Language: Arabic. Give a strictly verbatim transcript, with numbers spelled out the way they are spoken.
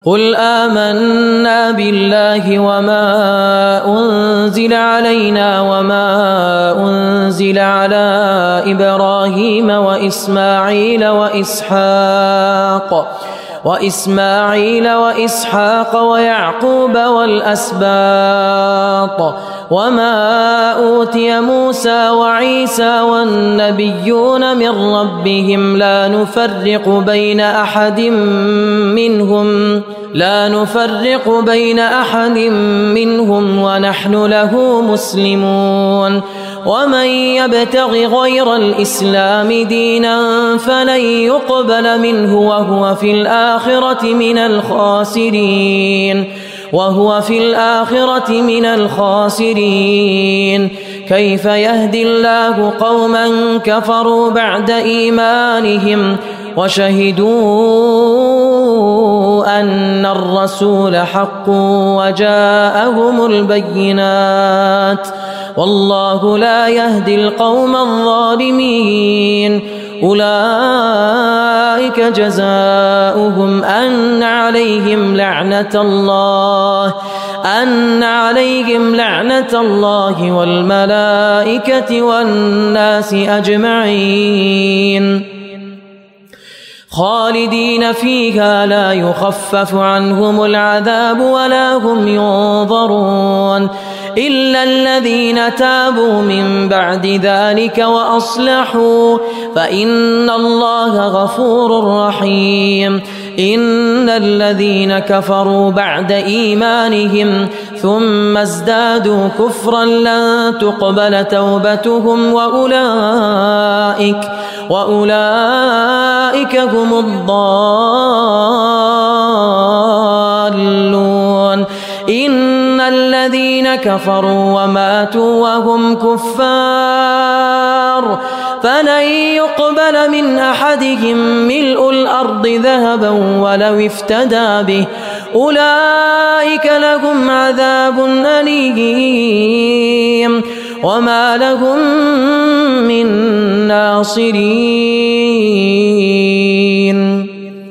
قل آمنا بالله وما أنزل علينا وما أنزل على إبراهيم وإسماعيل وإسحاق وإسماعيل وإسحاق ويعقوب والأسباط وما أوتي موسى وعيسى والنبيون من ربهم لا نفرق بين أحد منهم لا نفرق بين أحد منهم ونحن له مسلمون ومن يبتغ غير الإسلام دينا فلن يقبل منه وهو في الآخرة من الخاسرين وهو في الآخرة من الخاسرين كيف يهدي الله قوما كفروا بعد إيمانهم وشهدوا أن الرسول حق وجاءهم البينات والله لا يهدي القوم الظالمين أولئك جزاؤهم أن عليهم لعنة الله أن عليهم لعنة الله والملائكة والناس أجمعين خالدين فيها لا يخفف عنهم العذاب ولا هم ينظرون إلا الذين تابوا من بعد ذلك وأصلحوا فإن الله غفور رحيم إن الذين كفروا بعد إيمانهم ثم ازدادوا كفرا لن تقبل توبتهم وأولئك وأولئك هم الضالون إن الذين كفروا وماتوا وهم كفار فلن يقبل من أحدهم ملء الأرض ذهبا ولو افتدى به أولئك لهم عذاب أليم وما لهم من ناصرين.